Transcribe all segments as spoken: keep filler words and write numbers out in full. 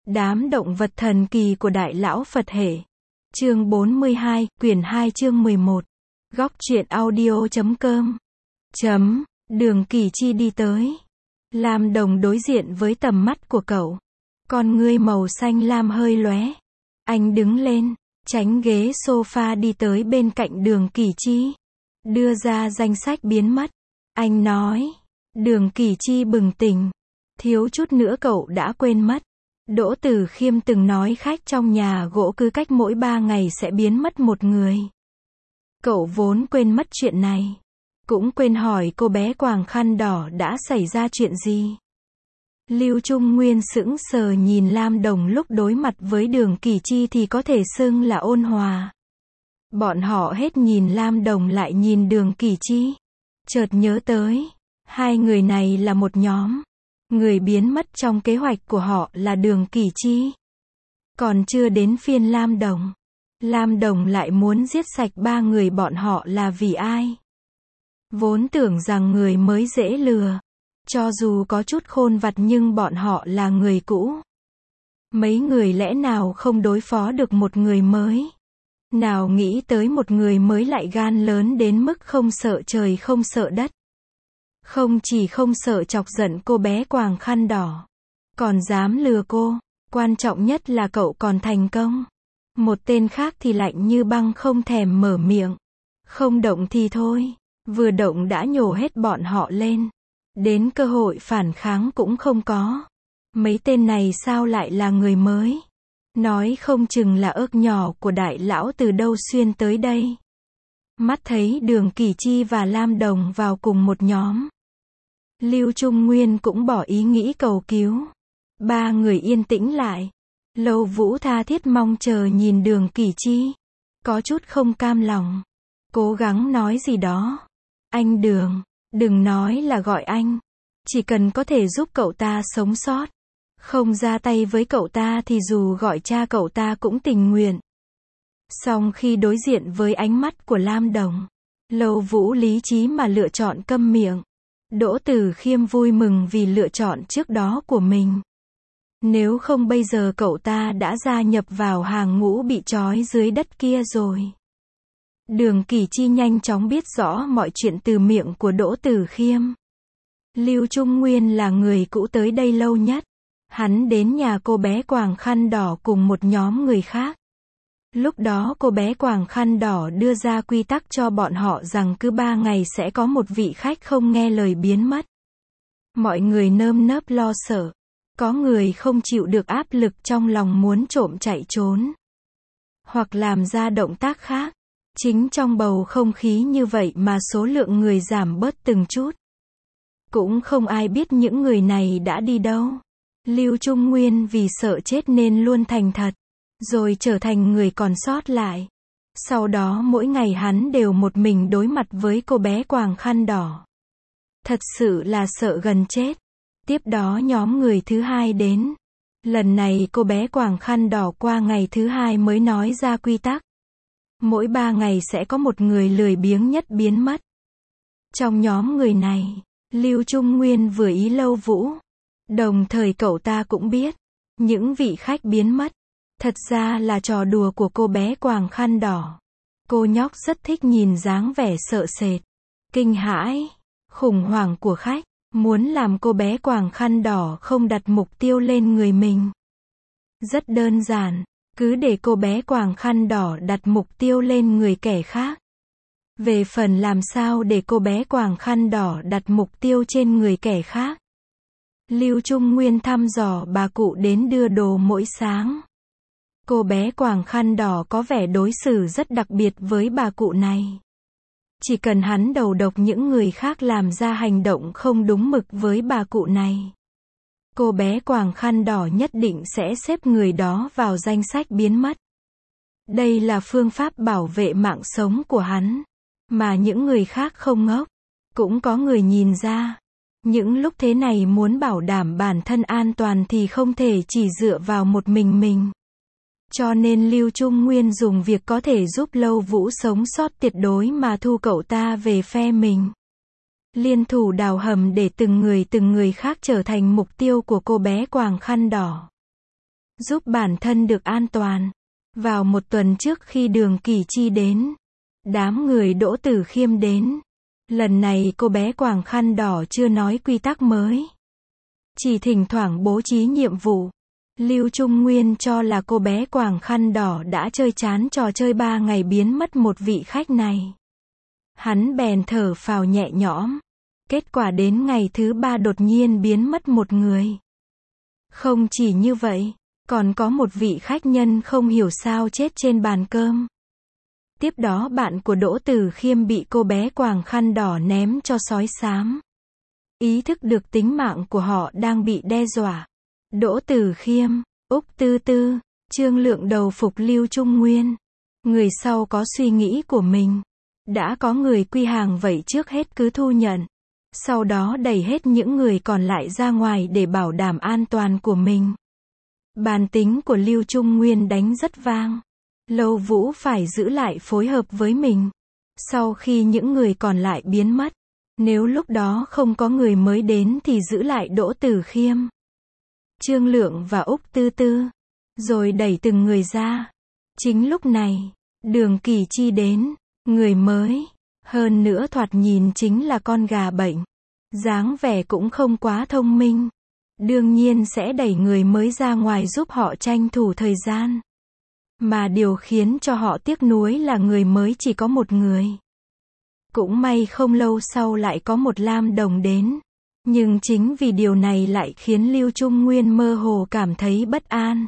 Đám động vật thần kỳ của Đại Lão Phật Hệ. Chương bốn mươi hai, quyển hai chương mười một. Góc truyện audio chấm com. Chấm, Đường Kỳ Chi đi tới. Lam Đồng đối diện với tầm mắt của cậu. Con ngươi màu xanh lam hơi lóe. Anh đứng lên, tránh ghế sofa đi tới bên cạnh Đường Kỳ Chi. Đưa ra danh sách biến mất. Anh nói. Đường Kỳ Chi bừng tỉnh. Thiếu chút nữa cậu đã quên mất. Đỗ Tử Khiêm từng nói khách trong nhà gỗ cứ cách mỗi ba ngày sẽ biến mất một người. Cậu vốn quên mất chuyện này. Cũng quên hỏi cô bé quàng khăn đỏ đã xảy ra chuyện gì. Lưu Trung Nguyên sững sờ nhìn Lam Đồng lúc đối mặt với Đường Kỳ Chi thì có thể xưng là ôn hòa. Bọn họ hết nhìn Lam Đồng lại nhìn Đường Kỳ Chi. Chợt nhớ tới, hai người này là một nhóm. Người biến mất trong kế hoạch của họ là Đường Kỳ Chi. Còn chưa đến phiên Lam Đồng. Lam Đồng lại muốn giết sạch ba người bọn họ là vì ai? Vốn tưởng rằng người mới dễ lừa. Cho dù có chút khôn vặt nhưng bọn họ là người cũ. Mấy người lẽ nào không đối phó được một người mới? Nào nghĩ tới một người mới lại gan lớn đến mức không sợ trời không sợ đất. Không chỉ không sợ chọc giận cô bé quàng khăn đỏ, còn dám lừa cô. Quan trọng nhất là cậu còn thành công. Một tên khác thì lạnh như băng không thèm mở miệng. Không động thì thôi, vừa động đã nhổ hết bọn họ lên. Đến cơ hội phản kháng cũng không có. Mấy tên này sao lại là người mới? Nói không chừng là ớt nhỏ của Đại Lão từ đâu xuyên tới đây. Mắt thấy Đường Kỳ Chi và Lam Đồng vào cùng một nhóm. Lưu Trung Nguyên cũng bỏ ý nghĩ cầu cứu. Ba người yên tĩnh lại. Lâu Vũ tha thiết mong chờ nhìn Đường Kỳ Chi. Có chút không cam lòng. Cố gắng nói gì đó. Anh Đường, đừng nói là gọi anh. Chỉ cần có thể giúp cậu ta sống sót. Không ra tay với cậu ta thì dù gọi cha cậu ta cũng tình nguyện. Song khi đối diện với ánh mắt của Lam Đồng, Lâu Vũ lý trí mà lựa chọn câm miệng. Đỗ Tử Khiêm vui mừng vì lựa chọn trước đó của mình. Nếu không bây giờ cậu ta đã gia nhập vào hàng ngũ bị trói dưới đất kia rồi. Đường Kỳ Chi nhanh chóng biết rõ mọi chuyện từ miệng của Đỗ Tử Khiêm. Lưu Trung Nguyên là người cũ tới đây lâu nhất. Hắn đến nhà cô bé quàng khăn đỏ cùng một nhóm người khác. Lúc đó cô bé quàng khăn đỏ đưa ra quy tắc cho bọn họ rằng cứ ba ngày sẽ có một vị khách không nghe lời biến mất. Mọi người nơm nớp lo sợ. Có người không chịu được áp lực trong lòng muốn trộm chạy trốn. Hoặc làm ra động tác khác. Chính trong bầu không khí như vậy mà số lượng người giảm bớt từng chút. Cũng không ai biết những người này đã đi đâu. Lưu Trung Nguyên vì sợ chết nên luôn thành thật. Rồi trở thành người còn sót lại. Sau đó mỗi ngày hắn đều một mình đối mặt với cô bé quàng khăn đỏ. Thật sự là sợ gần chết. Tiếp đó nhóm người thứ hai đến. Lần này cô bé quàng khăn đỏ qua ngày thứ hai mới nói ra quy tắc. Mỗi ba ngày sẽ có một người lười biếng nhất biến mất. Trong nhóm người này, Lưu Trung Nguyên vừa ý Lâu Vũ. Đồng thời cậu ta cũng biết, những vị khách biến mất, thật ra là trò đùa của cô bé quàng khăn đỏ. Cô nhóc rất thích nhìn dáng vẻ sợ sệt, kinh hãi, khủng hoảng của khách, muốn làm cô bé quàng khăn đỏ không đặt mục tiêu lên người mình. Rất đơn giản, cứ để cô bé quàng khăn đỏ đặt mục tiêu lên người kẻ khác. Về phần làm sao để cô bé quàng khăn đỏ đặt mục tiêu trên người kẻ khác. Lưu Trung Nguyên thăm dò bà cụ đến đưa đồ mỗi sáng. Cô bé quàng khăn đỏ có vẻ đối xử rất đặc biệt với bà cụ này. Chỉ cần hắn đầu độc những người khác làm ra hành động không đúng mực với bà cụ này. Cô bé quàng khăn đỏ nhất định sẽ xếp người đó vào danh sách biến mất. Đây là phương pháp bảo vệ mạng sống của hắn. Mà những người khác không ngốc. Cũng có người nhìn ra. Những lúc thế này muốn bảo đảm bản thân an toàn thì không thể chỉ dựa vào một mình mình. Cho nên Lưu Trung Nguyên dùng việc có thể giúp Lâu Vũ sống sót tuyệt đối mà thu cậu ta về phe mình. Liên thủ đào hầm để từng người từng người khác trở thành mục tiêu của cô bé quàng khăn đỏ. giúp bản thân được an toàn. Vào một tuần trước khi Đường Kỳ Chi đến, đám người Đỗ Tử Khiêm đến. Lần này cô bé quàng khăn đỏ chưa nói quy tắc mới, chỉ thỉnh thoảng bố trí nhiệm vụ. Lưu Trung Nguyên cho là cô bé quàng khăn đỏ đã chơi chán trò chơi ba ngày biến mất một vị khách này. Hắn bèn thở phào nhẹ nhõm. Kết quả đến ngày thứ ba đột nhiên biến mất một người. Không chỉ như vậy, còn có một vị khách nhân không hiểu sao chết trên bàn cơm. Tiếp đó bạn của Đỗ Tử Khiêm bị cô bé quàng khăn đỏ ném cho sói xám. Ý thức được tính mạng của họ đang bị đe dọa. Đỗ Tử Khiêm, Úc Tư Tư, Trương Lượng đầu phục Lưu Trung Nguyên. Người sau có suy nghĩ của mình. Đã có người quy hàng vậy trước hết cứ thu nhận. Sau đó đẩy hết những người còn lại ra ngoài để bảo đảm an toàn của mình. Bàn tính của Lưu Trung Nguyên đánh rất vang. Lâu Vũ phải giữ lại phối hợp với mình. Sau khi những người còn lại biến mất, nếu lúc đó không có người mới đến thì giữ lại Đỗ Tử Khiêm, Trương Lượng và Úc Tư Tư, rồi đẩy từng người ra. Chính lúc này, Đường Kỳ Chi đến, người mới, hơn nữa thoạt nhìn chính là con gà bệnh, dáng vẻ cũng không quá thông minh. Đương nhiên sẽ đẩy người mới ra ngoài giúp họ tranh thủ thời gian. Mà điều khiến cho họ tiếc nuối là người mới chỉ có một người. Cũng may không lâu sau lại có một lam đồng đến. Nhưng chính vì điều này lại khiến Lưu Trung Nguyên mơ hồ cảm thấy bất an.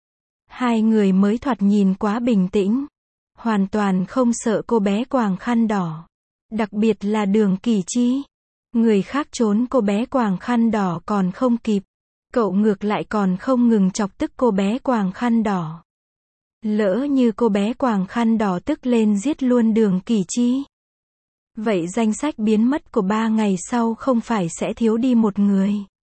Hai người mới thoạt nhìn quá bình tĩnh. Hoàn toàn không sợ cô bé quàng khăn đỏ. Đặc biệt là Đường Kỳ Chi. Người khác trốn cô bé quàng khăn đỏ còn không kịp. Cậu ngược lại còn không ngừng chọc tức cô bé quàng khăn đỏ. Lỡ như cô bé quàng khăn đỏ tức lên giết luôn Đường Kỳ Chi. Vậy danh sách biến mất của ba ngày sau không phải sẽ thiếu đi một người.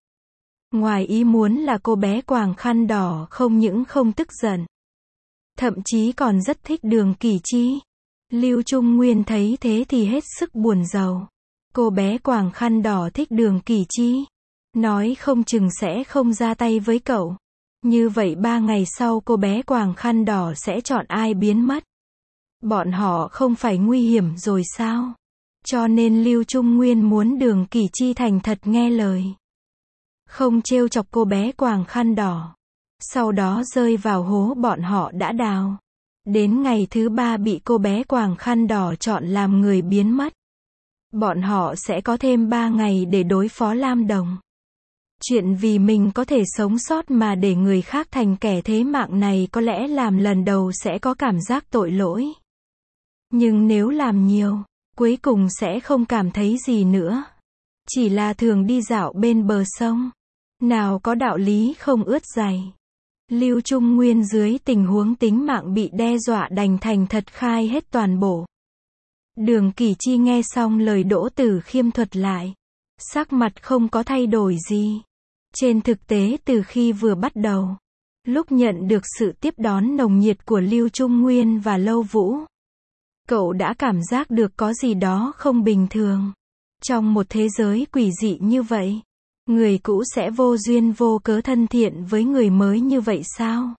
Ngoài ý muốn là cô bé quàng khăn đỏ không những không tức giận, thậm chí còn rất thích Đường Kỳ Chi. Lưu Trung Nguyên thấy thế thì hết sức buồn rầu. Cô bé quàng khăn đỏ thích Đường Kỳ Chi, nói không chừng sẽ không ra tay với cậu. Như vậy ba ngày sau cô bé quàng khăn đỏ sẽ chọn ai biến mất? Bọn họ không phải nguy hiểm rồi sao? Cho nên Lưu Trung Nguyên muốn Đường Kỳ Chi thành thật nghe lời. Không trêu chọc cô bé quàng khăn đỏ. Sau đó rơi vào hố bọn họ đã đào. Đến ngày thứ ba bị cô bé quàng khăn đỏ chọn làm người biến mất. Bọn họ sẽ có thêm ba ngày để đối phó Lam Đồng. Chuyện vì mình có thể sống sót mà để người khác thành kẻ thế mạng này có lẽ làm lần đầu sẽ có cảm giác tội lỗi. Nhưng nếu làm nhiều, cuối cùng sẽ không cảm thấy gì nữa. Chỉ là thường đi dạo bên bờ sông. Nào có đạo lý không ướt giày. Lưu Trung Nguyên dưới tình huống tính mạng bị đe dọa đành thành thật khai hết toàn bộ. Đường Kỳ Chi nghe xong lời Đỗ Tử Khiêm thuật lại. Sắc mặt không có thay đổi gì. Trên thực tế từ khi vừa bắt đầu, lúc nhận được sự tiếp đón nồng nhiệt của Lưu Trung Nguyên và Lâu Vũ, cậu đã cảm giác được có gì đó không bình thường. Trong một thế giới quỷ dị như vậy, người cũ sẽ vô duyên vô cớ thân thiện với người mới như vậy sao?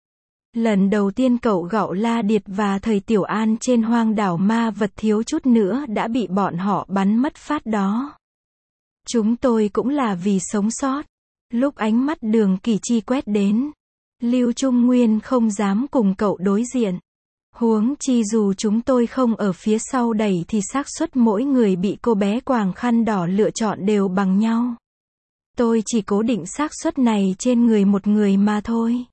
Lần đầu tiên cậu gạo La Điệt và Thời Tiểu An trên hoang đảo ma vật thiếu chút nữa đã bị bọn họ bắn mất phát đó. Chúng tôi cũng là vì sống sót. Lúc ánh mắt Đường Kỳ Chi quét đến, Lưu Trung Nguyên không dám cùng cậu đối diện. Huống chi dù chúng tôi không ở phía sau đẩy thì xác suất mỗi người bị cô bé quàng khăn đỏ lựa chọn đều bằng nhau. Tôi chỉ cố định xác suất này trên người một người mà thôi.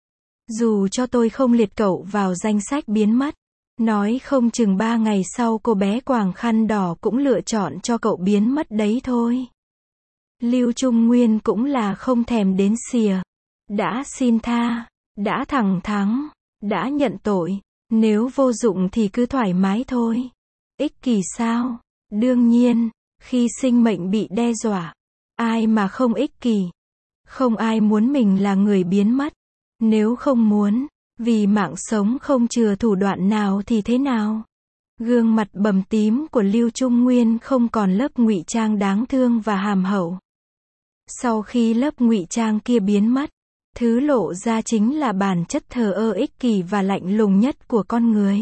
Dù cho tôi không liệt cậu vào danh sách biến mất, nói không chừng ba ngày sau cô bé quàng khăn đỏ cũng lựa chọn cho cậu biến mất đấy thôi. Lưu Trung Nguyên cũng là không thèm đến xìa. Đã xin tha, đã thẳng thắn, đã nhận tội. Nếu vô dụng thì cứ thoải mái thôi. Ích kỷ sao? Đương nhiên, khi sinh mệnh bị đe dọa, ai mà không ích kỷ? Không ai muốn mình là người biến mất. Nếu không muốn, vì mạng sống không chừa thủ đoạn nào thì thế nào? Gương mặt bầm tím của Lưu Trung Nguyên không còn lớp ngụy trang đáng thương và hàm hậu. Sau khi lớp ngụy trang kia biến mất, Thứ lộ ra chính là bản chất thờ ơ ích kỷ và lạnh lùng nhất của con người.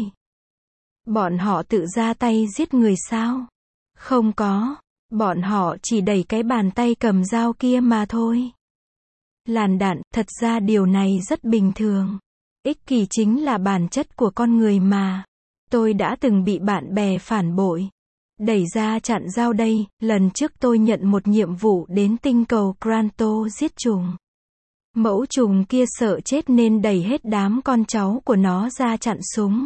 Bọn họ tự ra tay giết người sao? Không có. Bọn họ chỉ đẩy cái bàn tay cầm dao kia mà thôi. Làn đạn, thật ra điều này rất bình thường. Ích kỷ chính là bản chất của con người mà. Tôi đã từng bị bạn bè phản bội. Đẩy ra chặn dao đây, lần trước tôi nhận một nhiệm vụ đến tinh cầu Granto giết trùng. Mẫu trùng kia sợ chết nên đẩy hết đám con cháu của nó ra chặn súng.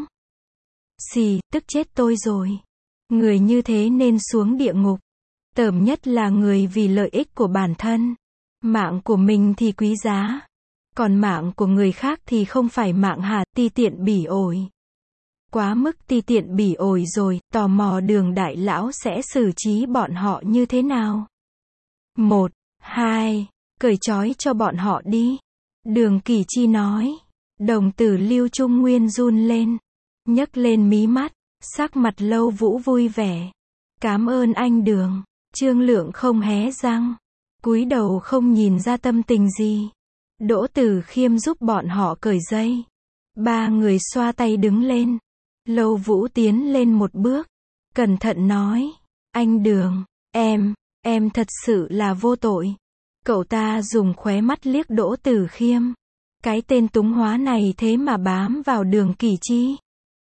Xì, tức chết tôi rồi. Người như thế nên xuống địa ngục. Tởm nhất là người vì lợi ích của bản thân. Mạng của mình thì quý giá. Còn mạng của người khác thì không phải mạng hả, ti tiện bỉ ổi. Quá mức ti tiện bỉ ổi rồi, tò mò Đường đại lão sẽ xử trí bọn họ như thế nào? Một, hai, cởi trói cho bọn họ đi. Đường Kỳ Chi nói. Đồng tử Lưu Trung Nguyên run lên. Nhấc lên mí mắt, sắc mặt Lâu Vũ vui vẻ. Cám ơn anh Đường. Trương Lượng không hé răng. Cúi đầu không nhìn ra tâm tình gì. Đỗ Tử Khiêm giúp bọn họ cởi dây. Ba người xoa tay đứng lên. Lâu Vũ tiến lên một bước. Cẩn thận nói. Anh Đường, em, em thật sự là vô tội. Cậu ta dùng khóe mắt liếc Đỗ Tử Khiêm. Cái tên túng hóa này thế mà bám vào Đường Kỳ Chi.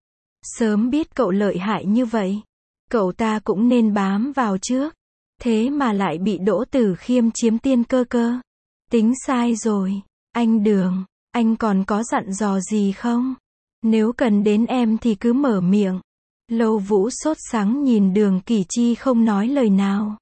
Sớm biết cậu lợi hại như vậy. Cậu ta cũng nên bám vào trước. Thế mà lại bị Đỗ Tử Khiêm chiếm tiên cơ cơ. Tính sai rồi. Anh Đường, anh còn có dặn dò gì không? Nếu cần đến em thì cứ mở miệng. Lâu Vũ sốt sắng nhìn Đường Kỳ Chi không nói lời nào.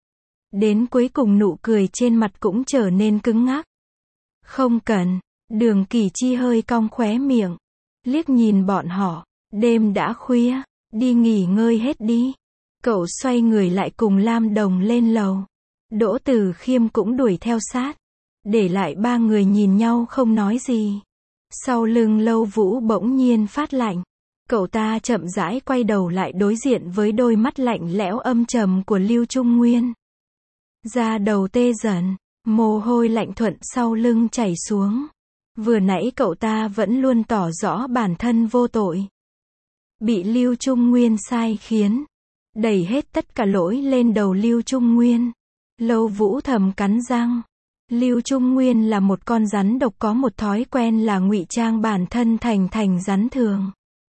Đến cuối cùng nụ cười trên mặt cũng trở nên cứng ngắc. Không cần. Đường Kỳ Chi hơi cong khóe miệng. Liếc nhìn bọn họ. Đêm đã khuya. Đi nghỉ ngơi hết đi. Cậu xoay người lại cùng Lam Đồng lên lầu. Đỗ Tử Khiêm cũng đuổi theo sát. Để lại ba người nhìn nhau không nói gì. Sau lưng Lâu Vũ bỗng nhiên phát lạnh. Cậu ta chậm rãi quay đầu lại đối diện với đôi mắt lạnh lẽo âm trầm của Lưu Trung Nguyên. Da đầu tê dần, mồ hôi lạnh thuận sau lưng chảy xuống. Vừa nãy cậu ta vẫn luôn tỏ rõ bản thân vô tội. Bị Lưu Trung Nguyên sai khiến. Đẩy hết tất cả lỗi lên đầu Lưu Trung Nguyên. Lâu Vũ thầm cắn răng. Lưu Trung Nguyên là một con rắn độc có một thói quen là ngụy trang bản thân thành thành rắn thường.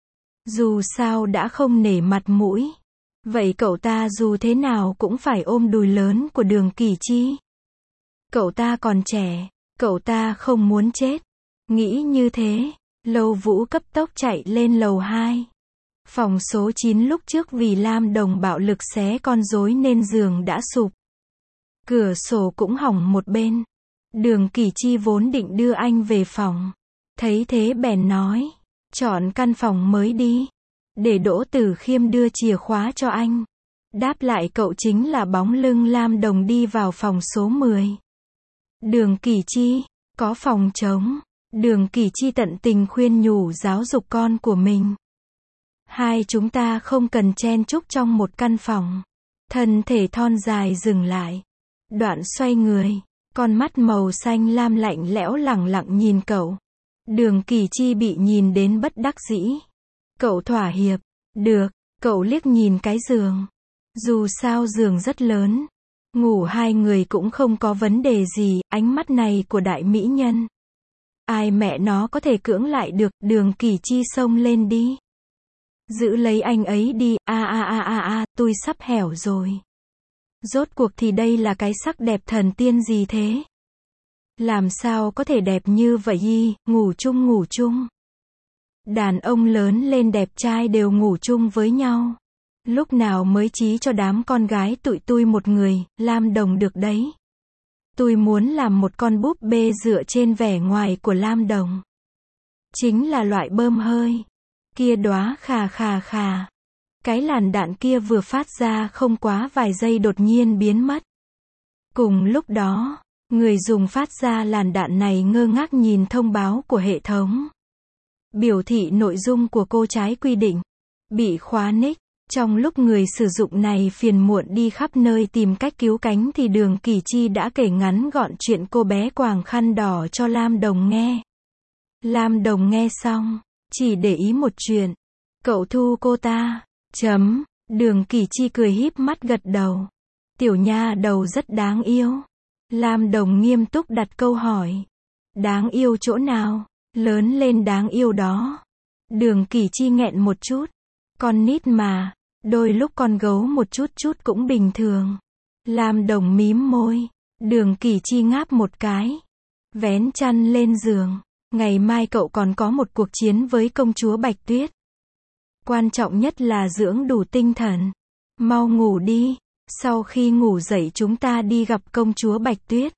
Dù sao đã không nể mặt mũi. Vậy cậu ta dù thế nào cũng phải ôm đùi lớn của Đường Kỳ Chi. Cậu ta còn trẻ, cậu ta không muốn chết. Nghĩ như thế, Lâu Vũ cấp tốc chạy lên lầu hai. Phòng số chín lúc trước vì Lam Đồng bạo lực xé con rối nên giường đã sụp. Cửa sổ cũng hỏng một bên. Đường Kỳ Chi vốn định đưa anh về phòng. Thấy thế bèn nói. Chọn căn phòng mới đi. Để Đỗ Tử Khiêm đưa chìa khóa cho anh. Đáp lại cậu chính là bóng lưng Lam Đồng đi vào phòng số mười. Đường Kỳ Chi, có phòng trống. Đường Kỳ Chi tận tình khuyên nhủ giáo dục con của mình. Hai chúng ta không cần chen chúc trong một căn phòng. Thân thể thon dài dừng lại. Đoạn xoay người. Con mắt màu xanh lam lạnh lẽo lẳng lặng nhìn cậu. Đường Kỳ Chi bị nhìn đến bất đắc dĩ. Cậu thỏa hiệp. Được. Cậu liếc nhìn cái giường. Dù sao giường rất lớn. Ngủ hai người cũng không có vấn đề gì. Ánh mắt này của đại mỹ nhân. Ai mẹ nó có thể cưỡng lại được. Đường Kỳ Chi xông lên đi. Giữ lấy anh ấy đi. A a a a a, tôi sắp hẻo rồi. Rốt cuộc thì đây là cái sắc đẹp thần tiên gì thế? Làm sao có thể đẹp như vậy y, ngủ chung ngủ chung. Đàn ông lớn lên đẹp trai đều ngủ chung với nhau. Lúc nào mới chí cho đám con gái tụi tôi một người, Lam Đồng được đấy. Tôi muốn làm một con búp bê dựa trên vẻ ngoài của Lam Đồng. Chính là loại bơm hơi. Kia đóa khà khà khà. Cái làn đạn kia vừa phát ra không quá vài giây đột nhiên biến mất. Cùng lúc đó, người dùng phát ra làn đạn này ngơ ngác nhìn thông báo của hệ thống. Biểu thị nội dung của cô trái quy định. Bị khóa nick. Trong lúc người sử dụng này phiền muộn đi khắp nơi tìm cách cứu cánh thì Đường Kỳ Chi đã kể ngắn gọn chuyện cô bé quàng khăn đỏ cho Lam Đồng nghe. Lam Đồng nghe xong, chỉ để ý một chuyện. Cậu thu cô ta. Chấm. Đường Kỳ Chi cười híp mắt gật đầu. Tiểu nha đầu rất đáng yêu. Lam Đồng nghiêm túc đặt câu hỏi. Đáng yêu chỗ nào? Lớn lên đáng yêu đó. Đường Kỳ Chi nghẹn một chút. Con nít mà, đôi lúc con gấu một chút chút cũng bình thường. Lam Đồng mím môi. Đường Kỳ Chi ngáp một cái. Vén chăn lên giường. Ngày mai cậu còn có một cuộc chiến với công chúa Bạch Tuyết. Quan trọng nhất là dưỡng đủ tinh thần. Mau ngủ đi. Sau khi ngủ dậy chúng ta đi gặp công chúa Bạch Tuyết.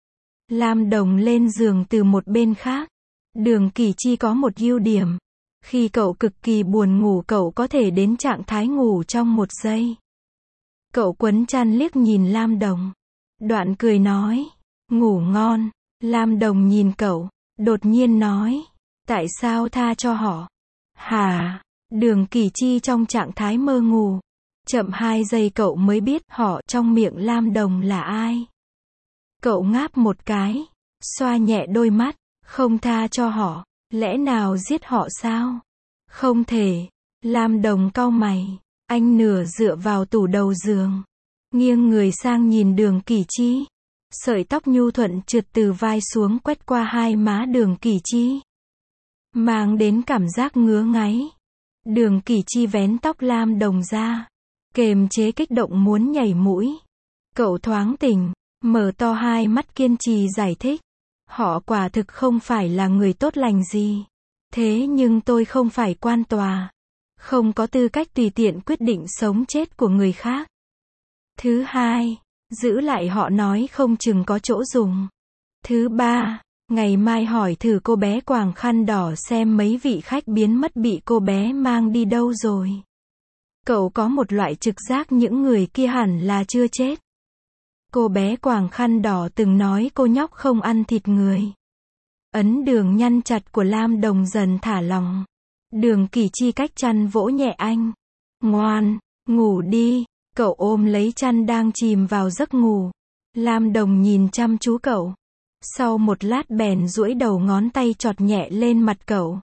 Lam Đồng lên giường từ một bên khác. Đường Kỳ Chi có một ưu điểm. Khi cậu cực kỳ buồn ngủ cậu có thể đến trạng thái ngủ trong một giây. Cậu quấn chăn liếc nhìn Lam Đồng. Đoạn cười nói. Ngủ ngon. Lam Đồng nhìn cậu. Đột nhiên nói. Tại sao tha cho họ? Hả? Đường Kỳ Chi trong trạng thái mơ ngủ. Chậm hai giây cậu mới biết họ trong miệng Lam Đồng là ai. Cậu ngáp một cái. Xoa nhẹ đôi mắt. Không tha cho họ. Lẽ nào giết họ sao? Không thể. Lam Đồng cau mày. Anh nửa dựa vào tủ đầu giường. Nghiêng người sang nhìn Đường Kỳ Chi. Sợi tóc nhu thuận trượt từ vai xuống quét qua hai má Đường Kỳ Chi. Mang đến cảm giác ngứa ngáy. Đường Kỳ Chi vén tóc Lam Đồng ra. Kềm chế kích động muốn nhảy mũi. Cậu thoáng tỉnh. Mở to hai mắt kiên trì giải thích. Họ quả thực không phải là người tốt lành gì. Thế nhưng tôi không phải quan tòa. Không có tư cách tùy tiện quyết định sống chết của người khác. Thứ hai, giữ lại họ nói không chừng có chỗ dùng. Thứ ba, ngày mai hỏi thử cô bé quàng khăn đỏ xem mấy vị khách biến mất bị cô bé mang đi đâu rồi. Cậu có một loại trực giác những người kia hẳn là chưa chết. Cô bé quàng khăn đỏ từng nói cô nhóc không ăn thịt người. Ấn Đường nhăn chặt của Lam Đồng dần thả lỏng. Đường Kỳ Chi cách chăn vỗ nhẹ anh. Ngoan, ngủ đi. Cậu ôm lấy chăn đang chìm vào giấc ngủ. Lam Đồng nhìn chăm chú cậu. Sau một lát bèn duỗi đầu ngón tay chọt nhẹ lên mặt cậu.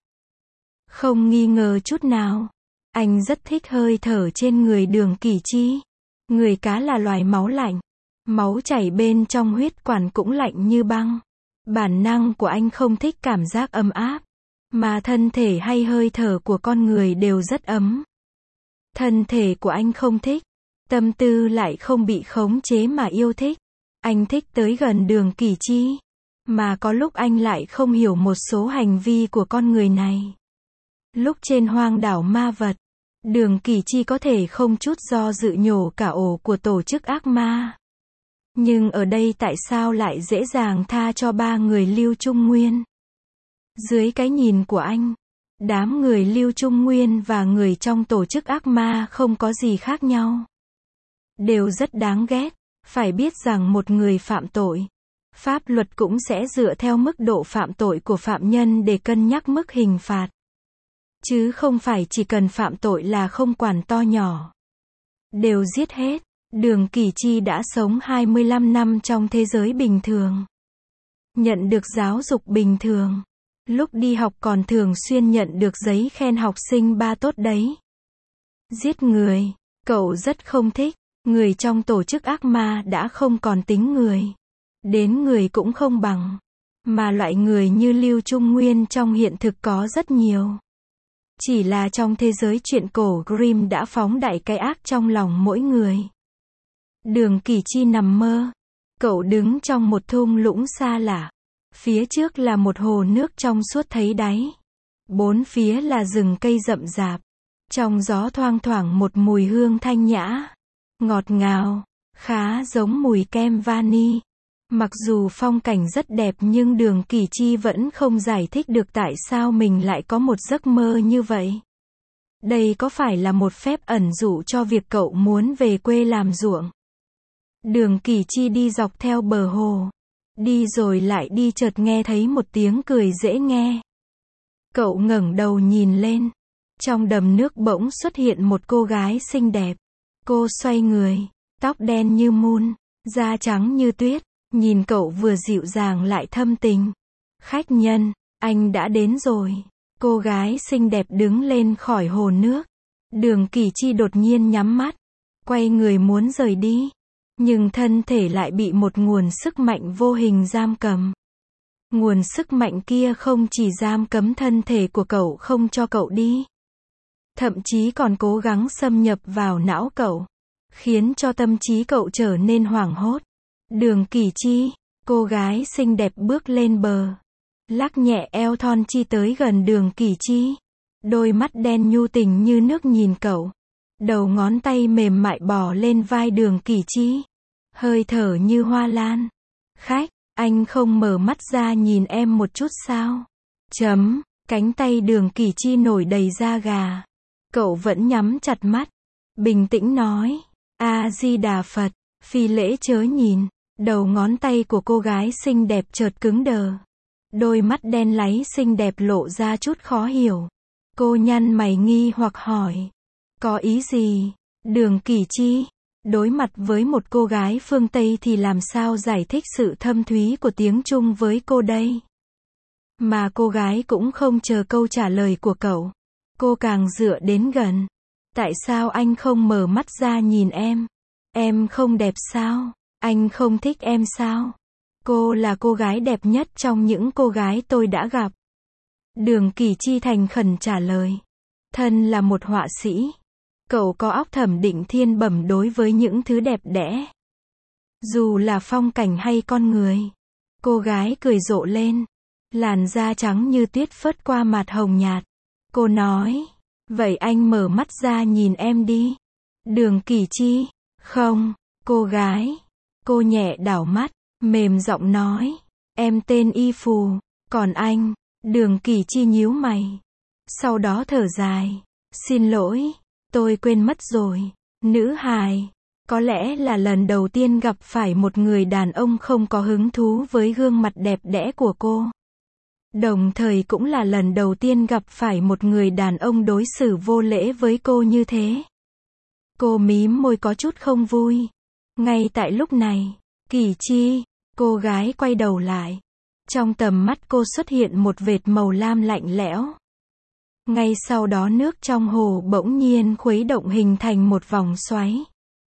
Không nghi ngờ chút nào. Anh rất thích hơi thở trên người Đường Kỳ Chi. Người cá là loài máu lạnh. Máu chảy bên trong huyết quản cũng lạnh như băng. Bản năng của anh không thích cảm giác ấm áp. Mà thân thể hay hơi thở của con người đều rất ấm. Thân thể của anh không thích. Tâm tư lại không bị khống chế mà yêu thích. Anh thích tới gần Đường Kỳ Chi. Mà có lúc anh lại không hiểu một số hành vi của con người này. Lúc trên hoang đảo ma vật, Đường Kỳ Chi có thể không chút do dự nhổ cả ổ của tổ chức ác ma. Nhưng ở đây tại sao lại dễ dàng tha cho ba người Lưu Trung Nguyên? Dưới cái nhìn của anh, đám người Lưu Trung Nguyên và người trong tổ chức ác ma không có gì khác nhau. Đều rất đáng ghét. Phải biết rằng một người phạm tội, pháp luật cũng sẽ dựa theo mức độ phạm tội của phạm nhân để cân nhắc mức hình phạt. Chứ không phải chỉ cần phạm tội là không quản to nhỏ. Đều giết hết. Đường Kỳ Chi đã sống hai mươi lăm năm trong thế giới bình thường. Nhận được giáo dục bình thường. Lúc đi học còn thường xuyên nhận được giấy khen học sinh ba tốt đấy. Giết người, cậu rất không thích. Người trong tổ chức ác ma đã không còn tính người. Đến người cũng không bằng. Mà loại người như Lưu Trung Nguyên trong hiện thực có rất nhiều. Chỉ là trong thế giới truyện cổ Grimm đã phóng đại cái ác trong lòng mỗi người. Đường Kỳ Chi nằm mơ. Cậu đứng trong một thung lũng xa lạ. Phía trước là một hồ nước trong suốt thấy đáy. Bốn phía là rừng cây rậm rạp. Trong gió thoang thoảng một mùi hương thanh nhã. Ngọt ngào. Khá giống mùi kem vani. Mặc dù phong cảnh rất đẹp nhưng Đường Kỳ Chi vẫn không giải thích được tại sao mình lại có một giấc mơ như vậy. Đây có phải là một phép ẩn dụ cho việc cậu muốn về quê làm ruộng? Đường Kỳ Chi đi dọc theo bờ hồ. Đi rồi lại đi chợt nghe thấy một tiếng cười dễ nghe. Cậu ngẩng đầu nhìn lên. Trong đầm nước bỗng xuất hiện một cô gái xinh đẹp. Cô xoay người, tóc đen như mun, da trắng như tuyết, nhìn cậu vừa dịu dàng lại thâm tình. Khách nhân, anh đã đến rồi. Cô gái xinh đẹp đứng lên khỏi hồ nước. Đường Kỳ Chi đột nhiên nhắm mắt, quay người muốn rời đi. Nhưng thân thể lại bị một nguồn sức mạnh vô hình giam cầm. Nguồn sức mạnh kia không chỉ giam cấm thân thể của cậu không cho cậu đi, thậm chí còn cố gắng xâm nhập vào não cậu, khiến cho tâm trí cậu trở nên hoảng hốt. Đường Kỳ Chi, cô gái xinh đẹp bước lên bờ, lắc nhẹ eo thon chi tới gần Đường Kỳ Chi. Đôi mắt đen nhu tình như nước nhìn cậu. Đầu ngón tay mềm mại bò lên vai Đường Kỳ Chi. Hơi thở như hoa lan. Khách, anh không mở mắt ra nhìn em một chút sao? Chấm, cánh tay Đường Kỳ Chi nổi đầy da gà. Cậu vẫn nhắm chặt mắt. Bình tĩnh nói. A-di-đà Phật, phi lễ chớ nhìn. Đầu ngón tay của cô gái xinh đẹp chợt cứng đờ. Đôi mắt đen láy xinh đẹp lộ ra chút khó hiểu. Cô nhăn mày nghi hoặc hỏi. Có ý gì? Đường Kỳ Chi, đối mặt với một cô gái phương Tây thì làm sao giải thích sự thâm thúy của tiếng Trung với cô đây? Mà cô gái cũng không chờ câu trả lời của cậu. Cô càng dựa đến gần. Tại sao anh không mở mắt ra nhìn em? Em không đẹp sao? Anh không thích em sao? Cô là cô gái đẹp nhất trong những cô gái tôi đã gặp. Đường Kỳ Chi thành khẩn trả lời. Thân là một họa sĩ. Cậu có óc thẩm định thiên bẩm đối với những thứ đẹp đẽ. Dù là phong cảnh hay con người. Cô gái cười rộ lên. Làn da trắng như tuyết phớt qua mặt hồng nhạt. Cô nói. Vậy anh mở mắt ra nhìn em đi. Đường Kỳ Chi. Không, cô gái. Cô nhẹ đảo mắt, mềm giọng nói. Em tên Y Phù, còn anh? Đường Kỳ Chi nhíu mày. Sau đó thở dài. Xin lỗi, tôi quên mất rồi. Nữ hài. Có lẽ là lần đầu tiên gặp phải một người đàn ông không có hứng thú với gương mặt đẹp đẽ của cô. Đồng thời cũng là lần đầu tiên gặp phải một người đàn ông đối xử vô lễ với cô như thế. Cô mím môi có chút không vui. Ngay tại lúc này, Kỳ Chi, cô gái quay đầu lại. Trong tầm mắt cô xuất hiện một vệt màu lam lạnh lẽo. Ngay sau đó nước trong hồ bỗng nhiên khuấy động hình thành một vòng xoáy.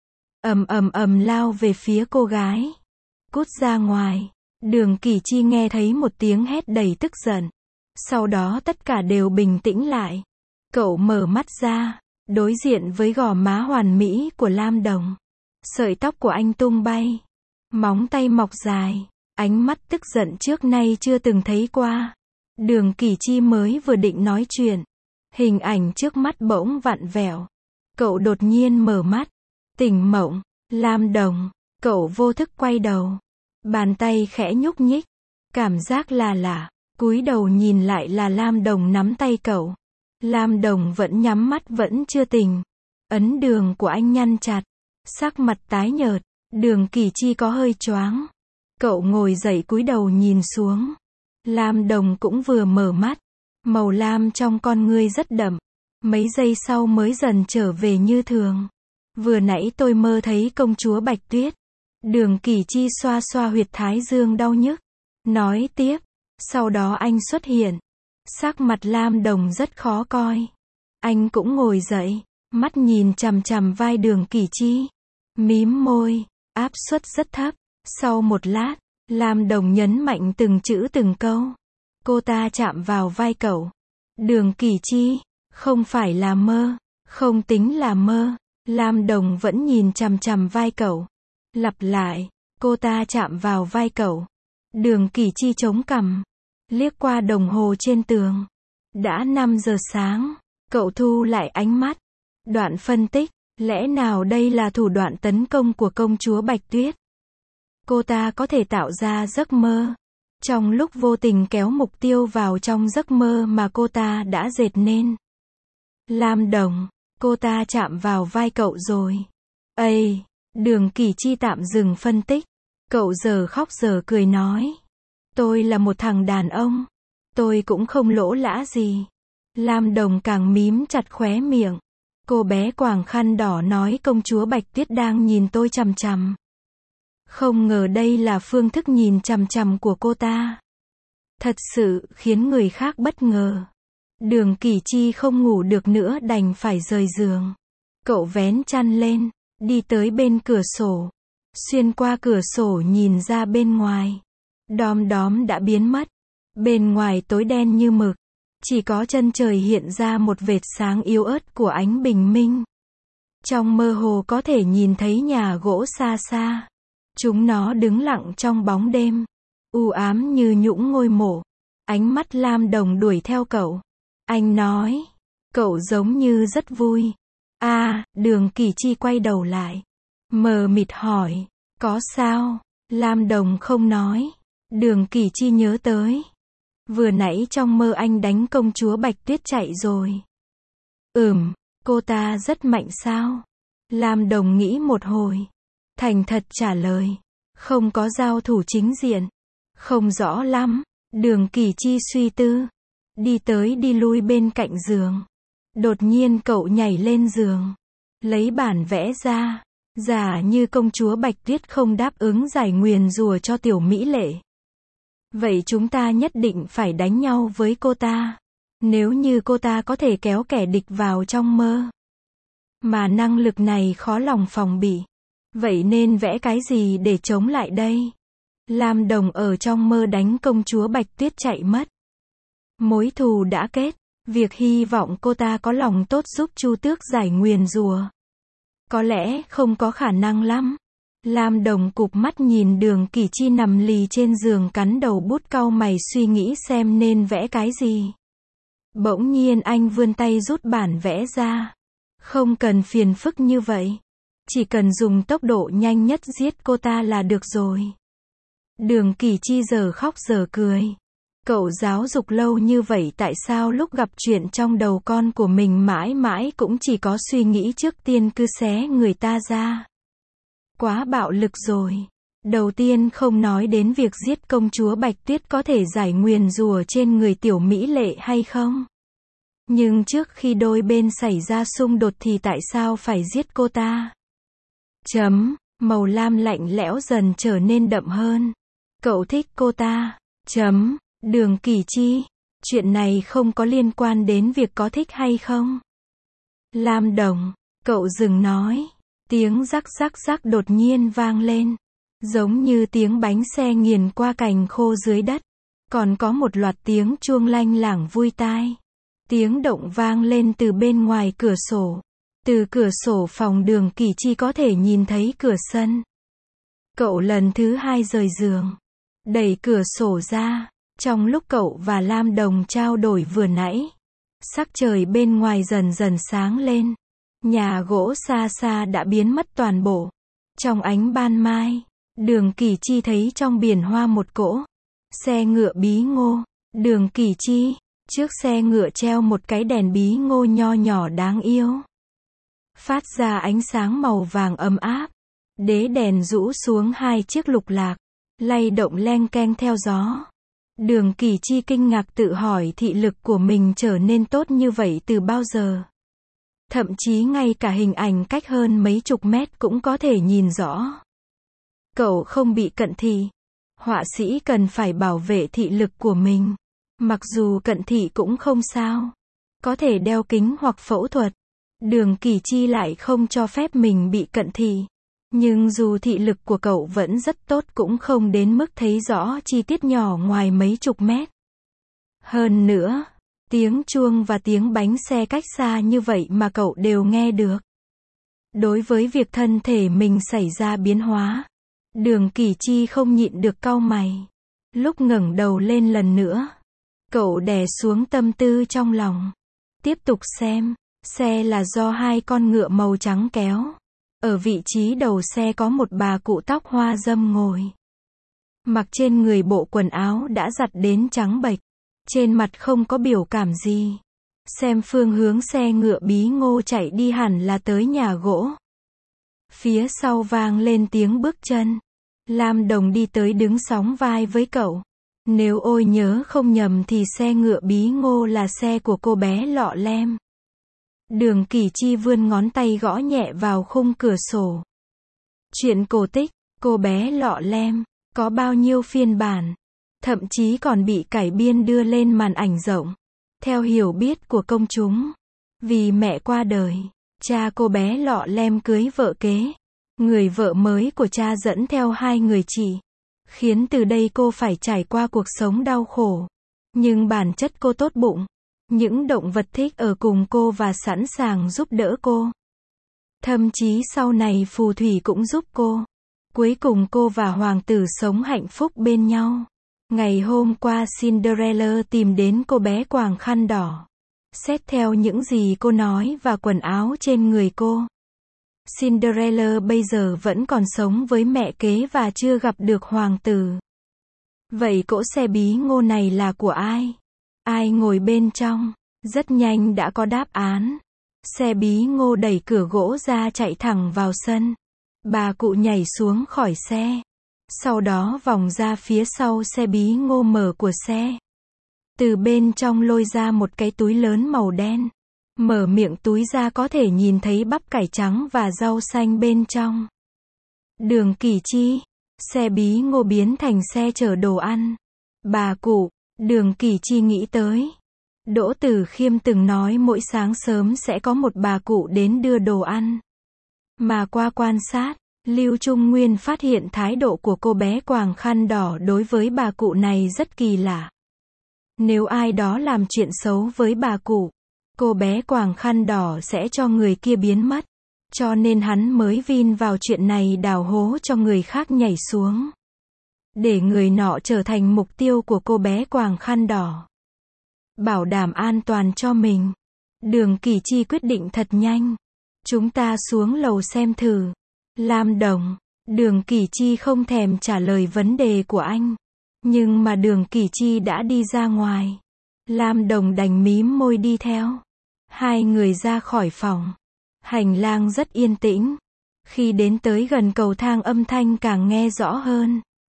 Ầm ầm ầm lao về phía cô gái. Cút ra ngoài. Đường Kỳ Chi nghe thấy một tiếng hét đầy tức giận. Sau đó tất cả đều bình tĩnh lại. Cậu mở mắt ra, đối diện với gò má hoàn mỹ của Lam Đồng. Sợi tóc của anh tung bay. Móng tay mọc dài. Ánh mắt tức giận trước nay chưa từng thấy qua. Đường Kỳ Chi mới vừa định nói chuyện. Hình ảnh trước mắt bỗng vặn vẹo. Cậu đột nhiên mở mắt. Tỉnh mộng. Lam Đồng. Cậu vô thức quay đầu. Bàn tay khẽ nhúc nhích. Cảm giác là lạ. Cúi đầu nhìn lại là Lam Đồng nắm tay cậu. Lam Đồng vẫn nhắm mắt vẫn chưa tỉnh. Ấn đường của anh nhăn chặt. Sắc mặt tái nhợt. Đường Kỳ Chi có hơi choáng. Cậu ngồi dậy cúi đầu nhìn xuống. Lam Đồng cũng vừa mở mắt. Màu lam trong con ngươi rất đậm. Mấy giây sau mới dần trở về như thường. Vừa nãy tôi mơ thấy công chúa Bạch Tuyết. Đường Kỳ Chi xoa xoa huyệt thái dương đau nhức. Nói tiếp. Sau đó anh xuất hiện. Sắc mặt Lam Đồng rất khó coi. Anh cũng ngồi dậy. Mắt nhìn chằm chằm vai Đường Kỳ Chi. Mím môi. Áp suất rất thấp. Sau một lát, Lam Đồng nhấn mạnh từng chữ từng câu. Cô ta chạm vào vai cậu. Đường Kỳ Chi. Không phải là mơ. Không tính là mơ. Lam Đồng vẫn nhìn chằm chằm vai cậu. Lặp lại. Cô ta chạm vào vai cậu. Đường Kỳ Chi chống cằm. Liếc qua đồng hồ trên tường. Đã năm giờ sáng. Cậu thu lại ánh mắt. Đoạn phân tích. Lẽ nào đây là thủ đoạn tấn công của công chúa Bạch Tuyết? Cô ta có thể tạo ra giấc mơ. Trong lúc vô tình kéo mục tiêu vào trong giấc mơ mà cô ta đã dệt nên. Lam Đồng. Cô ta chạm vào vai cậu rồi. Ây! Đường Kỳ Chi tạm dừng phân tích. Cậu giờ khóc giờ cười nói. Tôi là một thằng đàn ông. Tôi cũng không lỗ lã gì. Lam Đồng càng mím chặt khóe miệng. Cô bé quàng khăn đỏ nói công chúa Bạch Tuyết đang nhìn tôi chằm chằm. Không ngờ đây là phương thức nhìn chằm chằm của cô ta. Thật sự khiến người khác bất ngờ. Đường Kỳ Chi không ngủ được nữa đành phải rời giường. Cậu vén chăn lên, đi tới bên cửa sổ. Xuyên qua cửa sổ nhìn ra bên ngoài. Đom đóm đã biến mất. Bên ngoài tối đen như mực. Chỉ có chân trời hiện ra một vệt sáng yếu ớt của ánh bình minh. Trong mơ hồ có thể nhìn thấy nhà gỗ xa xa. Chúng nó đứng lặng trong bóng đêm. U ám như nhũng ngôi mộ. Ánh mắt Lam Đồng đuổi theo cậu. Anh nói. Cậu giống như rất vui. À, Đường Kỳ Chi quay đầu lại. Mờ mịt hỏi. Có sao? Lam Đồng không nói. Đường Kỳ Chi nhớ tới. Vừa nãy trong mơ anh đánh công chúa Bạch Tuyết chạy rồi. Ừm, cô ta rất mạnh sao? Lam Đồng nghĩ một hồi. Thành thật trả lời. Không có giao thủ chính diện. Không rõ lắm. Đường Kỳ Chi suy tư. Đi tới đi lui bên cạnh giường. Đột nhiên cậu nhảy lên giường. Lấy bản vẽ ra. Giả như công chúa Bạch Tuyết không đáp ứng giải nguyền rủa cho tiểu mỹ lệ. Vậy chúng ta nhất định phải đánh nhau với cô ta. Nếu như cô ta có thể kéo kẻ địch vào trong mơ. Mà năng lực này khó lòng phòng bị. Vậy nên vẽ cái gì để chống lại đây? Lam Đồng ở trong mơ đánh công chúa Bạch Tuyết chạy mất. Mối thù đã kết. Việc hy vọng cô ta có lòng tốt giúp Chu Tước giải nguyền rủa. Có lẽ không có khả năng lắm. Lam Đồng cụp mắt nhìn Đường Kỳ Chi nằm lì trên giường cắn đầu bút cau mày suy nghĩ xem nên vẽ cái gì. Bỗng nhiên anh vươn tay rút bản vẽ ra. Không cần phiền phức như vậy. Chỉ cần dùng tốc độ nhanh nhất giết cô ta là được rồi. Đường Kỳ Chi giờ khóc giờ cười. Cậu giáo dục lâu như vậy tại sao lúc gặp chuyện trong đầu con của mình mãi mãi cũng chỉ có suy nghĩ trước tiên cứ xé người ta ra. Quá bạo lực rồi. Đầu tiên không nói đến việc giết công chúa Bạch Tuyết có thể giải nguyền rủa trên người tiểu mỹ lệ hay không. Nhưng trước khi đôi bên xảy ra xung đột thì tại sao phải giết cô ta? Chấm, màu lam lạnh lẽo dần trở nên đậm hơn. Cậu thích cô ta. Chấm, Đường Kỳ Chi. Chuyện này không có liên quan đến việc có thích hay không. Lam Đồng, cậu dừng nói. Tiếng rắc rắc rắc đột nhiên vang lên. Giống như tiếng bánh xe nghiền qua cành khô dưới đất. Còn có một loạt tiếng chuông lanh lảng vui tai. Tiếng động vang lên từ bên ngoài cửa sổ. Từ cửa sổ phòng Đường Kỳ Chi có thể nhìn thấy cửa sân. Cậu lần thứ hai rời giường. Đẩy cửa sổ ra. Trong lúc cậu và Lam Đồng trao đổi vừa nãy. Sắc trời bên ngoài dần dần sáng lên. Nhà gỗ xa xa đã biến mất toàn bộ. Trong ánh ban mai, Đường Kỳ Chi thấy trong biển hoa một cỗ xe ngựa bí ngô. Đường Kỳ Chi, trước xe ngựa treo một cái đèn bí ngô nho nhỏ đáng yêu. Phát ra ánh sáng màu vàng ấm áp. Đế đèn rũ xuống hai chiếc lục lạc, lay động leng keng theo gió. Đường Kỳ Chi kinh ngạc tự hỏi thị lực của mình trở nên tốt như vậy từ bao giờ. Thậm chí ngay cả hình ảnh cách hơn mấy chục mét cũng có thể nhìn rõ. Cậu không bị cận thị. Họa sĩ cần phải bảo vệ thị lực của mình. Mặc dù cận thị cũng không sao. Có thể đeo kính hoặc phẫu thuật. Đường Kỳ Chi lại không cho phép mình bị cận thị. Nhưng dù thị lực của cậu vẫn rất tốt cũng không đến mức thấy rõ chi tiết nhỏ ngoài mấy chục mét. Hơn nữa, tiếng chuông và tiếng bánh xe cách xa như vậy mà cậu đều nghe được. Đối với việc thân thể mình xảy ra biến hóa, Đường Kỳ Chi không nhịn được cau mày. Lúc ngẩng đầu lên lần nữa, cậu đè xuống tâm tư trong lòng. Tiếp tục xem, xe là do hai con ngựa màu trắng kéo. Ở vị trí đầu xe có một bà cụ tóc hoa dâm ngồi. Mặc trên người bộ quần áo đã giặt đến trắng bệch. Trên mặt không có biểu cảm gì. Xem phương hướng xe ngựa bí ngô chạy đi hẳn là tới nhà gỗ. Phía sau vang lên tiếng bước chân. Lam Đồng đi tới đứng sóng vai với cậu. Nếu ôi nhớ không nhầm thì xe ngựa bí ngô là xe của cô bé Lọ Lem. Đường Kỳ Chi vươn ngón tay gõ nhẹ vào khung cửa sổ. Chuyện cổ tích, cô bé Lọ Lem, có bao nhiêu phiên bản, thậm chí còn bị cải biên đưa lên màn ảnh rộng. Theo hiểu biết của công chúng, vì mẹ qua đời, cha cô bé Lọ Lem cưới vợ kế. Người vợ mới của cha dẫn theo hai người chị, khiến từ đây cô phải trải qua cuộc sống đau khổ. Nhưng bản chất cô tốt bụng. Những động vật thích ở cùng cô và sẵn sàng giúp đỡ cô. Thậm chí sau này phù thủy cũng giúp cô. Cuối cùng cô và hoàng tử sống hạnh phúc bên nhau. Ngày hôm qua Cinderella tìm đến cô bé quàng khăn đỏ. Xét theo những gì cô nói và quần áo trên người cô, Cinderella bây giờ vẫn còn sống với mẹ kế và chưa gặp được hoàng tử. Vậy cỗ xe bí ngô này là của ai? Ai ngồi bên trong? Rất nhanh đã có đáp án. Xe bí ngô đẩy cửa gỗ ra chạy thẳng vào sân. Bà cụ nhảy xuống khỏi xe. Sau đó vòng ra phía sau xe bí ngô mở của xe. Từ bên trong lôi ra một cái túi lớn màu đen. Mở miệng túi ra có thể nhìn thấy bắp cải trắng và rau xanh bên trong. Đường Kỳ Chi. Xe bí ngô biến thành xe chở đồ ăn. Bà cụ. Đường Kỳ Chi nghĩ tới. Đỗ Tử Khiêm từng nói mỗi sáng sớm sẽ có một bà cụ đến đưa đồ ăn. Mà qua quan sát, Lưu Trung Nguyên phát hiện thái độ của cô bé quàng khăn đỏ đối với bà cụ này rất kỳ lạ. Nếu ai đó làm chuyện xấu với bà cụ, cô bé quàng khăn đỏ sẽ cho người kia biến mất. Cho nên hắn mới vin vào chuyện này đào hố cho người khác nhảy xuống. Để người nọ trở thành mục tiêu của cô bé quàng khăn đỏ. Bảo đảm an toàn cho mình. Đường Kỳ Chi quyết định thật nhanh. Chúng ta xuống lầu xem thử. Lam Đồng. Đường Kỳ Chi không thèm trả lời vấn đề của anh. Nhưng mà Đường Kỳ Chi đã đi ra ngoài. Lam Đồng đành mím môi đi theo. Hai người ra khỏi phòng. Hành lang rất yên tĩnh. Khi đến tới gần cầu thang âm thanh càng nghe rõ hơn.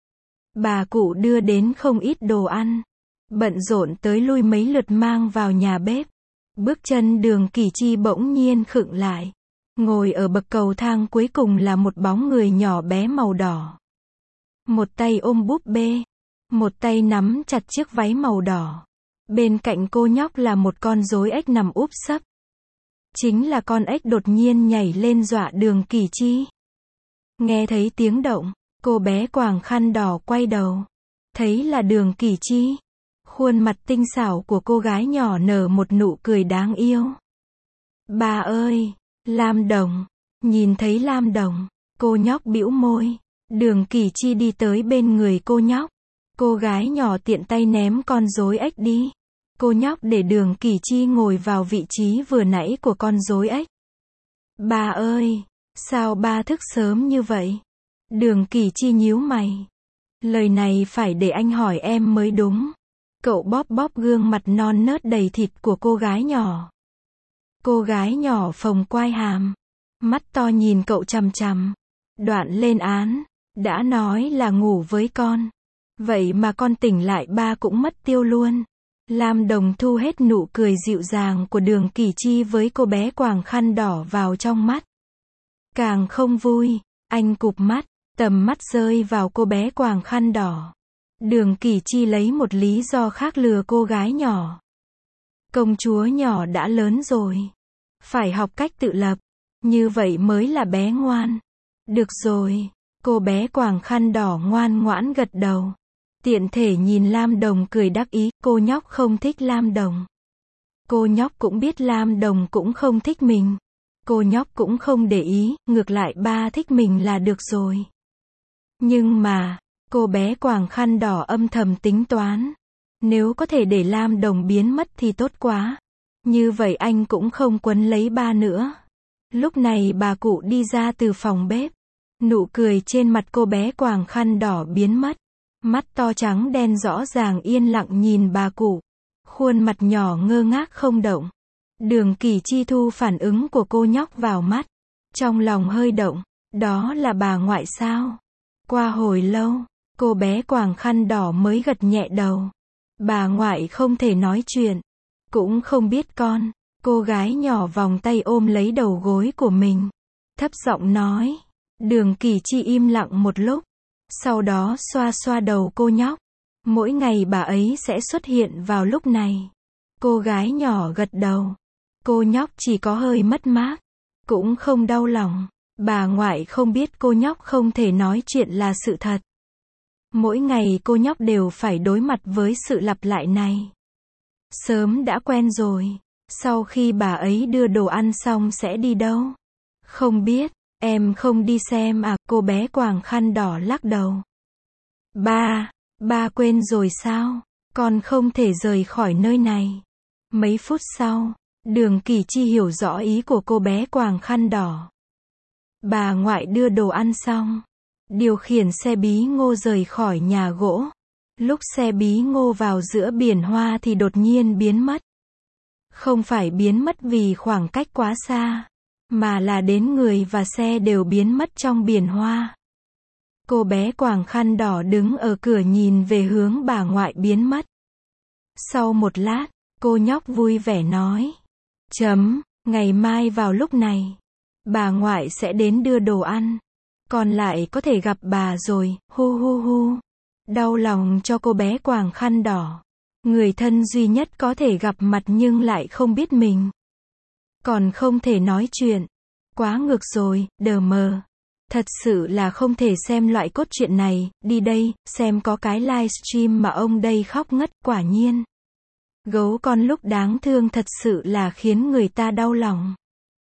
Bà cụ đưa đến không ít đồ ăn. Bận rộn tới lui mấy lượt mang vào nhà bếp. Bước chân Đường Kỳ Chi bỗng nhiên khựng lại. Ngồi ở bậc cầu thang cuối cùng là một bóng người nhỏ bé màu đỏ. Một tay ôm búp bê. Một tay nắm chặt chiếc váy màu đỏ. Bên cạnh cô nhóc là một con rối ếch nằm úp sấp. Chính là con ếch đột nhiên nhảy lên dọa Đường Kỳ Chi. Nghe thấy tiếng động, cô bé quàng khăn đỏ quay đầu. Thấy là Đường Kỳ Chi. Khuôn mặt tinh xảo của cô gái nhỏ nở một nụ cười đáng yêu. Bà ơi, Lam Đồng. Nhìn thấy Lam Đồng, cô nhóc bĩu môi. Đường Kỳ Chi đi tới bên người cô nhóc. Cô gái nhỏ tiện tay ném con rối ếch đi. Cô nhóc để Đường Kỳ Chi ngồi vào vị trí vừa nãy của con rối ếch. Bà ơi, sao ba thức sớm như vậy? Đường Kỳ Chi nhíu mày. Lời này phải để anh hỏi em mới đúng. Cậu bóp bóp gương mặt non nớt đầy thịt của cô gái nhỏ. Cô gái nhỏ phồng quai hàm. Mắt to nhìn cậu chằm chằm. Đoạn lên án. Đã nói là ngủ với con. Vậy mà con tỉnh lại ba cũng mất tiêu luôn. Lam Đồng thu hết nụ cười dịu dàng của Đường Kỳ Chi với cô bé quàng khăn đỏ vào trong mắt. Càng không vui, anh cụp mắt, tầm mắt rơi vào cô bé quàng khăn đỏ. Đường Kỳ Chi lấy một lý do khác lừa cô gái nhỏ. Công chúa nhỏ đã lớn rồi. Phải học cách tự lập. Như vậy mới là bé ngoan. Được rồi. Cô bé quàng khăn đỏ ngoan ngoãn gật đầu. Tiện thể nhìn Lam Đồng cười đắc ý. Cô nhóc không thích Lam Đồng. Cô nhóc cũng biết Lam Đồng cũng không thích mình. Cô nhóc cũng không để ý. Ngược lại ba thích mình là được rồi. Nhưng mà, cô bé quàng khăn đỏ âm thầm tính toán. Nếu có thể để Lam Đồng biến mất thì tốt quá. Như vậy anh cũng không quấn lấy ba nữa. Lúc này bà cụ đi ra từ phòng bếp. Nụ cười trên mặt cô bé quàng khăn đỏ biến mất. Mắt to trắng đen rõ ràng yên lặng nhìn bà cụ. Khuôn mặt nhỏ ngơ ngác không động. Đường Kỳ Chi thu phản ứng của cô nhóc vào mắt. Trong lòng hơi động. Đó là bà ngoại sao? Qua hồi lâu, cô Cô bé quàng khăn đỏ mới gật nhẹ đầu. Bà ngoại không thể nói chuyện, cũng không biết con. Cô gái nhỏ vòng tay ôm lấy đầu gối của mình, thấp giọng nói. Đường Kỳ Chi im lặng một lúc, sau đó xoa xoa đầu cô nhóc. Mỗi ngày bà ấy sẽ xuất hiện vào lúc này. Cô gái nhỏ gật đầu. Cô nhóc chỉ có hơi mất mát, cũng không đau lòng. Bà ngoại không biết cô nhóc không thể nói chuyện là sự thật. Mỗi ngày cô nhóc đều phải đối mặt với sự lặp lại này. Sớm đã quen rồi. Sau khi bà ấy đưa đồ ăn xong sẽ đi đâu? Không biết, em không đi xem à? Cô bé quàng khăn đỏ lắc đầu. Ba, ba quên rồi sao? Con không thể rời khỏi nơi này. Mấy phút sau, Đường Kỳ Chi hiểu rõ ý của cô bé quàng khăn đỏ. Bà ngoại đưa đồ ăn xong, điều khiển xe bí ngô rời khỏi nhà gỗ. Lúc xe bí ngô vào giữa biển hoa thì đột nhiên biến mất. Không phải biến mất vì khoảng cách quá xa, mà là đến người và xe đều biến mất trong biển hoa. Cô bé quàng khăn đỏ đứng ở cửa nhìn về hướng bà ngoại biến mất. Sau một lát, cô nhóc vui vẻ nói. Chấm, ngày mai vào lúc này, bà ngoại sẽ đến đưa đồ ăn. Còn lại có thể gặp bà rồi, hu hu hu. Đau lòng cho cô bé quàng khăn đỏ. Người thân duy nhất có thể gặp mặt nhưng lại không biết mình. Còn không thể nói chuyện. Quá ngược rồi, đờ mờ. Thật sự là không thể xem loại cốt truyện này. Đi đây, xem có cái livestream mà ông đây khóc ngất. Quả nhiên, gấu con lúc đáng thương thật sự là khiến người ta đau lòng.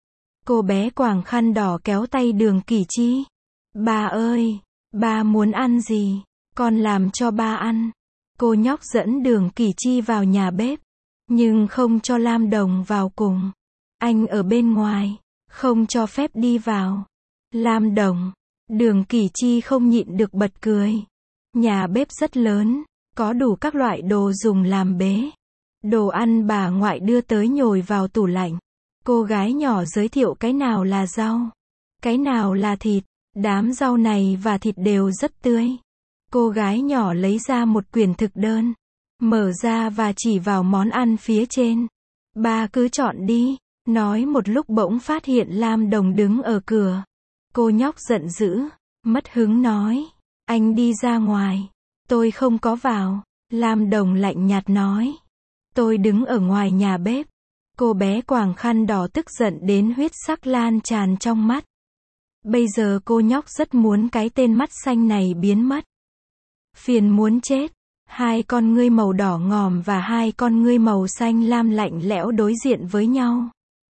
Cô bé quàng khăn đỏ kéo tay Đường Kỳ Chi. Ba ơi, ba muốn ăn gì? Con làm cho ba ăn. Cô nhóc dẫn Đường Kỳ Chi vào nhà bếp, nhưng không cho Lam Đồng vào cùng. Anh ở bên ngoài, không cho phép đi vào. Lam Đồng, Đường Kỳ Chi không nhịn được bật cười. Nhà bếp rất lớn, có đủ các loại đồ dùng làm bế. Đồ ăn bà ngoại đưa tới nhồi vào tủ lạnh. Cô gái nhỏ giới thiệu cái nào là rau, cái nào là thịt. Đám rau này và thịt đều rất tươi. Cô gái nhỏ lấy ra một quyển thực đơn, mở ra và chỉ vào món ăn phía trên. Ba cứ chọn đi. Nói một lúc bỗng phát hiện Lam Đồng đứng ở cửa. Cô nhóc giận dữ, mất hứng nói. Anh đi ra ngoài. Tôi không có vào. Lam Đồng lạnh nhạt nói. Tôi đứng ở ngoài nhà bếp. Cô bé quàng khăn đỏ tức giận đến huyết sắc lan tràn trong mắt. Bây giờ cô nhóc rất muốn cái tên mắt xanh này biến mất. Phiền muốn chết. Hai con ngươi màu đỏ ngòm và hai con ngươi màu xanh lam lạnh lẽo đối diện với nhau.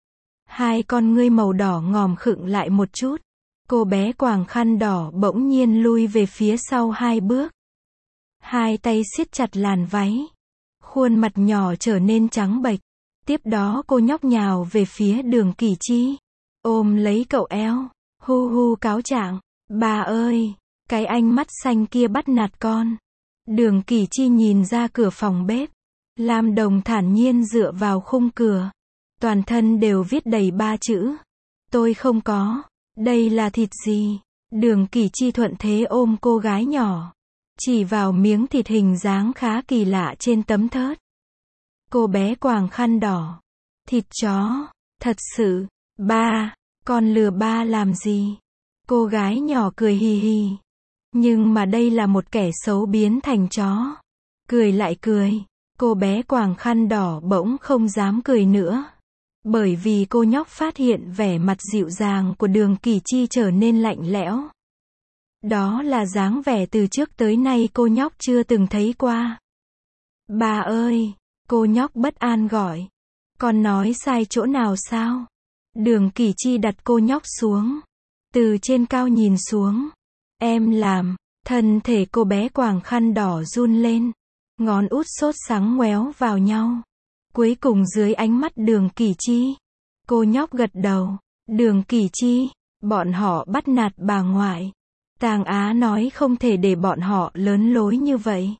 Hai con ngươi màu đỏ ngòm khựng lại một chút. Cô bé quàng khăn đỏ bỗng nhiên lui về phía sau hai bước. Hai tay siết chặt làn váy. Khuôn mặt nhỏ trở nên trắng bệch. Tiếp đó cô nhóc nhào về phía Đường Kỳ Chi. Ôm lấy cậu eo. Hu hu cáo trạng. Bà ơi, cái ánh mắt xanh kia bắt nạt con. Đường Kỳ Chi nhìn ra cửa phòng bếp. Lam Đồng thản nhiên dựa vào khung cửa. Toàn thân đều viết đầy ba chữ. Tôi không có. Đây là thịt gì? Đường Kỳ Chi thuận thế ôm cô gái nhỏ. Chỉ vào miếng thịt hình dáng khá kỳ lạ trên tấm thớt. Cô bé quàng khăn đỏ. Thịt chó. Thật sự. Ba. Con lừa ba làm gì? Cô gái nhỏ cười hì hì. Nhưng mà đây là một kẻ xấu biến thành chó. Cười lại cười. Cô bé quàng khăn đỏ bỗng không dám cười nữa. Bởi vì cô nhóc phát hiện vẻ mặt dịu dàng của Đường Kỳ Chi trở nên lạnh lẽo. Đó là dáng vẻ từ trước tới nay cô nhóc chưa từng thấy qua. Bà ơi, cô nhóc bất an gọi. Con nói sai chỗ nào sao? Đường Kỳ Chi đặt cô nhóc xuống. Từ trên cao nhìn xuống. Em làm. Thân thể cô bé quàng khăn đỏ run lên. Ngón út sốt sắng ngoéo vào nhau. Cuối cùng dưới ánh mắt Đường Kỳ Chi, cô nhóc gật đầu. Đường Kỳ Chi, bọn họ bắt nạt bà ngoại. Tàng Á nói không thể để bọn họ lớn lối như vậy.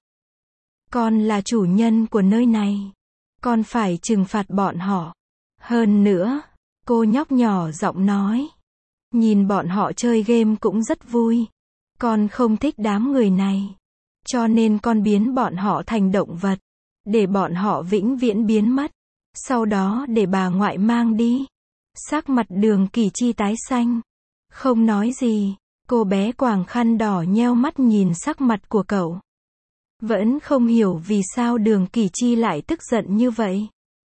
Con là chủ nhân của nơi này. Con phải trừng phạt bọn họ. Hơn nữa, cô nhóc nhỏ giọng nói. Nhìn bọn họ chơi game cũng rất vui. Con không thích đám người này. Cho nên con biến bọn họ thành động vật. Để bọn họ vĩnh viễn biến mất. Sau đó để bà ngoại mang đi. Sắc mặt Đường Kỳ Chi tái xanh. Không nói gì. Cô bé quàng khăn đỏ nheo mắt nhìn sắc mặt của cậu. Vẫn không hiểu vì sao Đường Kỳ Chi lại tức giận như vậy.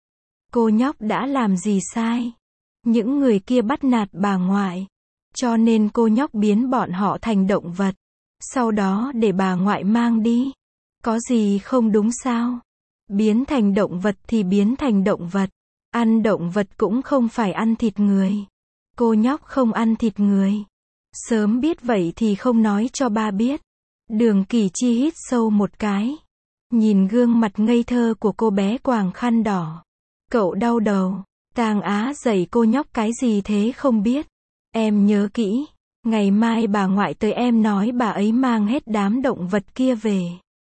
Cô nhóc đã làm gì sai? Những người kia bắt nạt bà ngoại. Cho nên cô nhóc biến bọn họ thành động vật. Sau đó để bà ngoại mang đi. Có gì không đúng sao? Biến thành động vật thì biến thành động vật. Ăn động vật cũng không phải ăn thịt người. Cô nhóc không ăn thịt người. Sớm biết vậy thì không nói cho ba biết. Đường Kỳ Chi hít sâu một cái. Nhìn gương mặt ngây thơ của cô bé quàng khăn đỏ. Cậu đau đầu. Tang Á dạy cô nhóc cái gì thế không biết. Em nhớ kỹ. Ngày mai bà ngoại tới em nói bà ấy mang hết đám động vật kia về.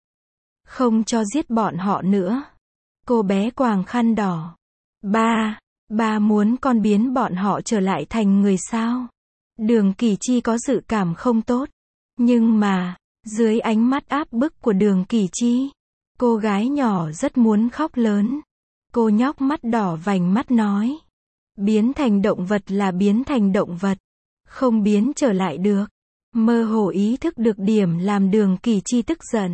Không cho giết bọn họ nữa. Cô bé quàng khăn đỏ. Ba, ba muốn con biến bọn họ trở lại thành người sao? Đường Kỳ Chi có dự cảm không tốt. Nhưng mà, dưới ánh mắt áp bức của Đường Kỳ Chi, cô gái nhỏ rất muốn khóc lớn. Cô nhóc mắt đỏ vành mắt nói. Biến thành động vật là biến thành động vật. Không biến trở lại được. Mơ hồ ý thức được điểm làm Đường Kỳ Chi tức giận.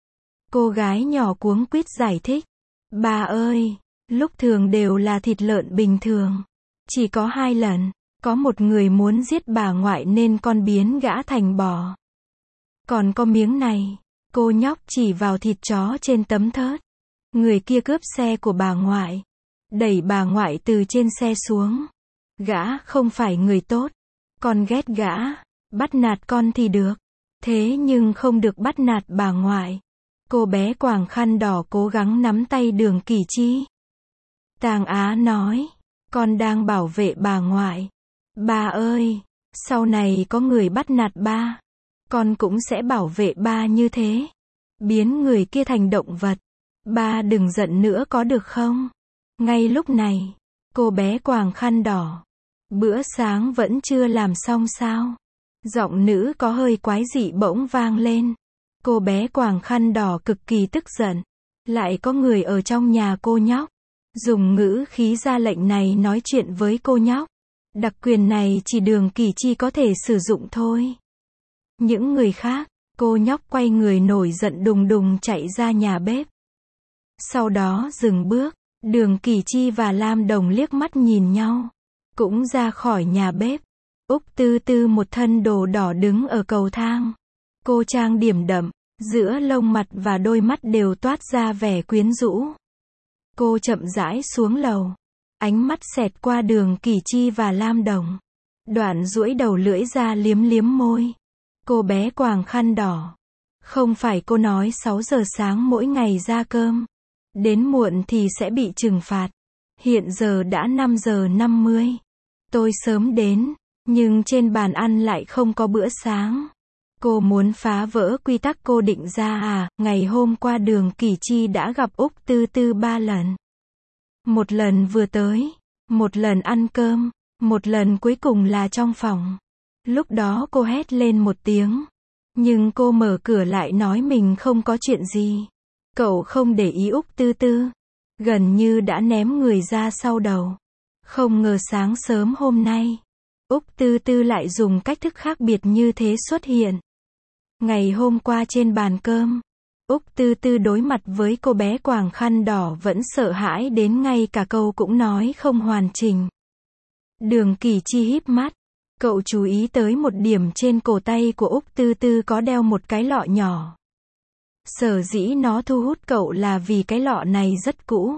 Cô gái nhỏ cuống quýt giải thích. Bà ơi, lúc thường đều là thịt lợn bình thường. Chỉ có hai lần, có một người muốn giết bà ngoại nên con biến gã thành bò. Còn có miếng này, cô nhóc chỉ vào thịt chó trên tấm thớt. Người kia cướp xe của bà ngoại. Đẩy bà ngoại từ trên xe xuống. Gã không phải người tốt. Con ghét gã. Bắt nạt con thì được. Thế nhưng không được bắt nạt bà ngoại. Cô bé quàng khăn đỏ cố gắng nắm tay Đường Kỳ Chi. Tang Á nói. Con đang bảo vệ bà ngoại. Ba ơi, sau này có người bắt nạt ba. Con cũng sẽ bảo vệ ba như thế. Biến người kia thành động vật. Ba đừng giận nữa có được không? Ngay lúc này, cô bé quàng khăn đỏ. Bữa sáng vẫn chưa làm xong sao? Giọng nữ có hơi quái dị bỗng vang lên. Cô bé quàng khăn đỏ cực kỳ tức giận. Lại có người ở trong nhà cô nhóc. Dùng ngữ khí ra lệnh này nói chuyện với cô nhóc. Đặc quyền này chỉ Đường Kỳ Chi có thể sử dụng thôi. Những người khác, cô nhóc quay người nổi giận đùng đùng chạy ra nhà bếp. Sau đó dừng bước, Đường Kỳ Chi và Lam Đồng liếc mắt nhìn nhau. Cũng ra khỏi nhà bếp. Úc Tư Tư một thân đồ đỏ đứng ở cầu thang. Cô trang điểm đậm, giữa lông mặt và đôi mắt đều toát ra vẻ quyến rũ. Cô chậm rãi xuống lầu. Ánh mắt xẹt qua Đường Kỳ Chi và Lam Đồng. Đoạn duỗi đầu lưỡi ra liếm liếm môi. Cô bé quàng khăn đỏ. Không phải cô nói sáu giờ sáng mỗi ngày ra cơm. Đến muộn thì sẽ bị trừng phạt. Hiện giờ đã năm giờ năm mươi. Tôi sớm đến, nhưng trên bàn ăn lại không có bữa sáng. Cô muốn phá vỡ quy tắc cô định ra à? Ngày hôm qua Đường Kỳ Chi đã gặp Úc Tư Tư ba lần. Một lần vừa tới, một lần ăn cơm, một lần cuối cùng là trong phòng. Lúc đó cô hét lên một tiếng. Nhưng cô mở cửa lại nói mình không có chuyện gì. Cậu không để ý Úc Tư Tư. Gần như đã ném người ra sau đầu. Không ngờ sáng sớm hôm nay, Úc Tư Tư lại dùng cách thức khác biệt như thế xuất hiện. Ngày hôm qua trên bàn cơm, Úc Tư Tư đối mặt với cô bé quàng khăn đỏ vẫn sợ hãi đến ngay cả câu cũng nói không hoàn chỉnh. Đường Kỳ Chi híp mắt. Cậu chú ý tới một điểm trên cổ tay của Úc Tư Tư có đeo một cái lọ nhỏ. Sở dĩ nó thu hút cậu là vì cái lọ này rất cũ.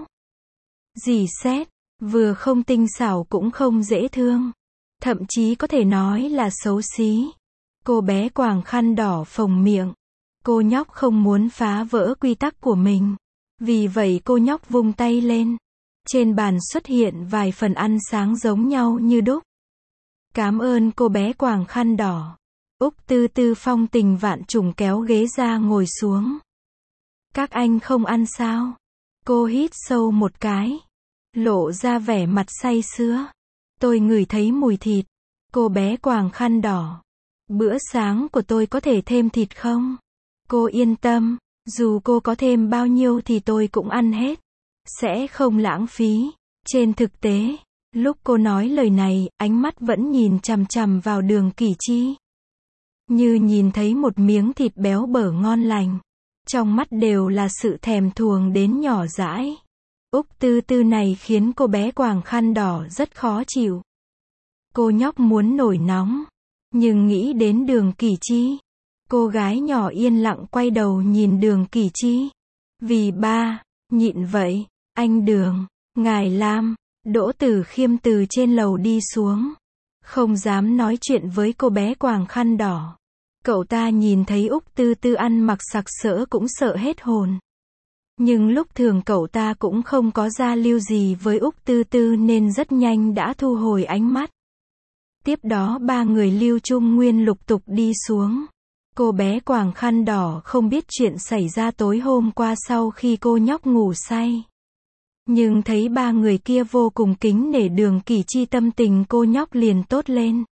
Dì xét, vừa không tinh xảo cũng không dễ thương. Thậm chí có thể nói là xấu xí. Cô bé quàng khăn đỏ phồng miệng. Cô nhóc không muốn phá vỡ quy tắc của mình. Vì vậy cô nhóc vung tay lên. Trên bàn xuất hiện vài phần ăn sáng giống nhau như đúc. Cảm ơn cô bé quàng khăn đỏ. Úc Tư Tư phong tình vạn trùng kéo ghế ra ngồi xuống. Các anh không ăn sao? Cô hít sâu một cái. Lộ ra vẻ mặt say sưa. Tôi ngửi thấy mùi thịt. Cô bé quàng khăn đỏ. Bữa sáng của tôi có thể thêm thịt không? Cô yên tâm, dù cô có thêm bao nhiêu thì tôi cũng ăn hết. Sẽ không lãng phí. Trên thực tế, lúc cô nói lời này, ánh mắt vẫn nhìn chằm chằm vào Đường Kỳ Chi. Như nhìn thấy một miếng thịt béo bở ngon lành. Trong mắt đều là sự thèm thuồng đến nhỏ dãi. Úc Tư Tư này khiến cô bé quàng khăn đỏ rất khó chịu. Cô nhóc muốn nổi nóng, nhưng nghĩ đến Đường Kỳ Chi. Cô gái nhỏ yên lặng quay đầu nhìn Đường Kỳ Chi. Vì ba, nhịn vậy, anh Đường, ngài Lam, Đỗ Tử Khiêm từ trên lầu đi xuống. Không dám nói chuyện với cô bé quàng khăn đỏ. Cậu ta nhìn thấy Úc Tư Tư ăn mặc sặc sỡ cũng sợ hết hồn. Nhưng lúc thường cậu ta cũng không có giao lưu gì với Úc Tư Tư nên rất nhanh đã thu hồi ánh mắt. Tiếp đó ba người Lưu Trung Nguyên lục tục đi xuống. Cô bé quàng khăn đỏ không biết chuyện xảy ra tối hôm qua sau khi cô nhóc ngủ say. Nhưng thấy ba người kia vô cùng kính nể Đường Kỳ Chi, tâm tình cô nhóc liền tốt lên.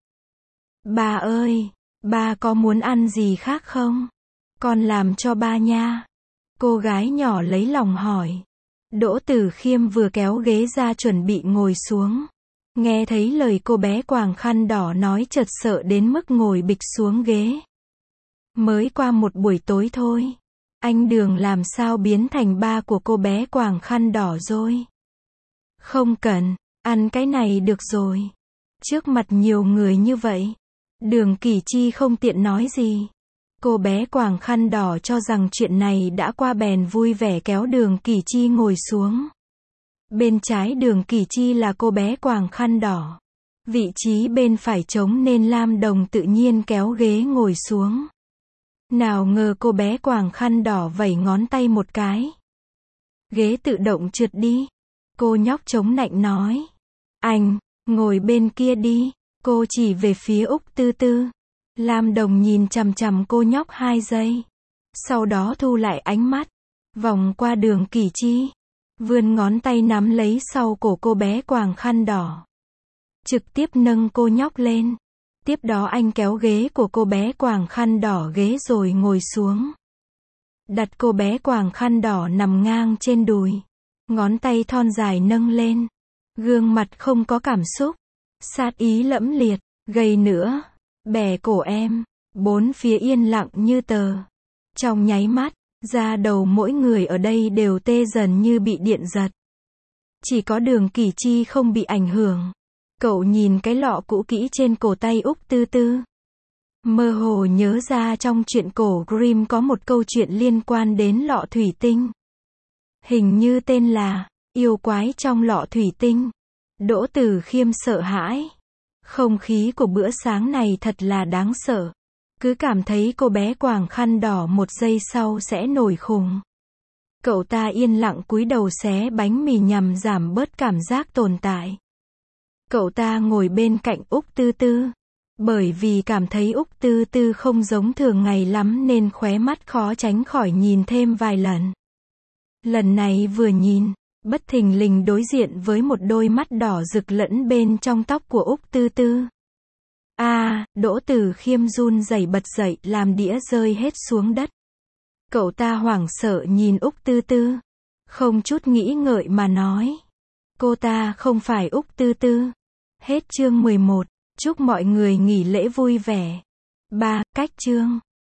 Ba ơi, ba có muốn ăn gì khác không? Con làm cho ba nha. Cô gái nhỏ lấy lòng hỏi. Đỗ Tử Khiêm vừa kéo ghế ra chuẩn bị ngồi xuống. Nghe thấy lời cô bé quàng khăn đỏ nói chợt sợ đến mức ngồi bịch xuống ghế. Mới qua một buổi tối thôi. Anh Đường làm sao biến thành ba của cô bé quàng khăn đỏ rồi? Không cần, ăn cái này được rồi. Trước mặt nhiều người như vậy. Đường Kỳ Chi không tiện nói gì. Cô bé quàng khăn đỏ cho rằng chuyện này đã qua bèn vui vẻ kéo Đường Kỳ Chi ngồi xuống. Bên trái Đường Kỳ Chi là cô bé quàng khăn đỏ. Vị trí bên phải trống nên Lam Đồng tự nhiên kéo ghế ngồi xuống. Nào ngờ cô bé quàng khăn đỏ vẩy ngón tay một cái. Ghế tự động trượt đi. Cô nhóc chống nạnh nói. Anh, ngồi bên kia đi. Cô chỉ về phía Úc Tư Tư. Lam Đồng nhìn chằm chằm cô nhóc hai giây. Sau đó thu lại ánh mắt. Vòng qua Đường Kỳ Chi. Vươn ngón tay nắm lấy sau cổ cô bé quàng khăn đỏ. Trực tiếp nâng cô nhóc lên. Tiếp đó anh kéo ghế của cô bé quàng khăn đỏ ghế rồi ngồi xuống. Đặt cô bé quàng khăn đỏ nằm ngang trên đùi. Ngón tay thon dài nâng lên. Gương mặt không có cảm xúc. Sát ý lẫm liệt. Gầy nữa. Bẻ cổ em. Bốn phía yên lặng như tờ. Trong nháy mắt, da đầu mỗi người ở đây đều tê dần như bị điện giật. Chỉ có Đường Kỳ Chi không bị ảnh hưởng. Cậu nhìn cái lọ cũ kỹ trên cổ tay Úc Tư Tư. Mơ hồ nhớ ra trong truyện cổ Grimm có một câu chuyện liên quan đến lọ thủy tinh. Hình như tên là Yêu quái trong lọ thủy tinh. Đỗ Tử Khiêm sợ hãi. Không khí của bữa sáng này thật là đáng sợ. Cứ cảm thấy cô bé quàng khăn đỏ một giây sau sẽ nổi khùng. Cậu ta yên lặng cúi đầu xé bánh mì nhằm giảm bớt cảm giác tồn tại. Cậu ta ngồi bên cạnh Úc Tư Tư. Bởi vì cảm thấy Úc Tư Tư không giống thường ngày lắm nên khóe mắt khó tránh khỏi nhìn thêm vài lần. Lần này vừa nhìn, bất thình lình đối diện với một đôi mắt đỏ rực lẫn bên trong tóc của Úc Tư Tư. A, à, Đỗ Tử Khiêm run rẩy bật dậy làm đĩa rơi hết xuống đất. Cậu ta hoảng sợ nhìn Úc Tư Tư. Không chút nghĩ ngợi mà nói. Cô ta không phải Úc Tư Tư. Hết chương mười một. Chúc mọi người nghỉ lễ vui vẻ. ba. Cách chương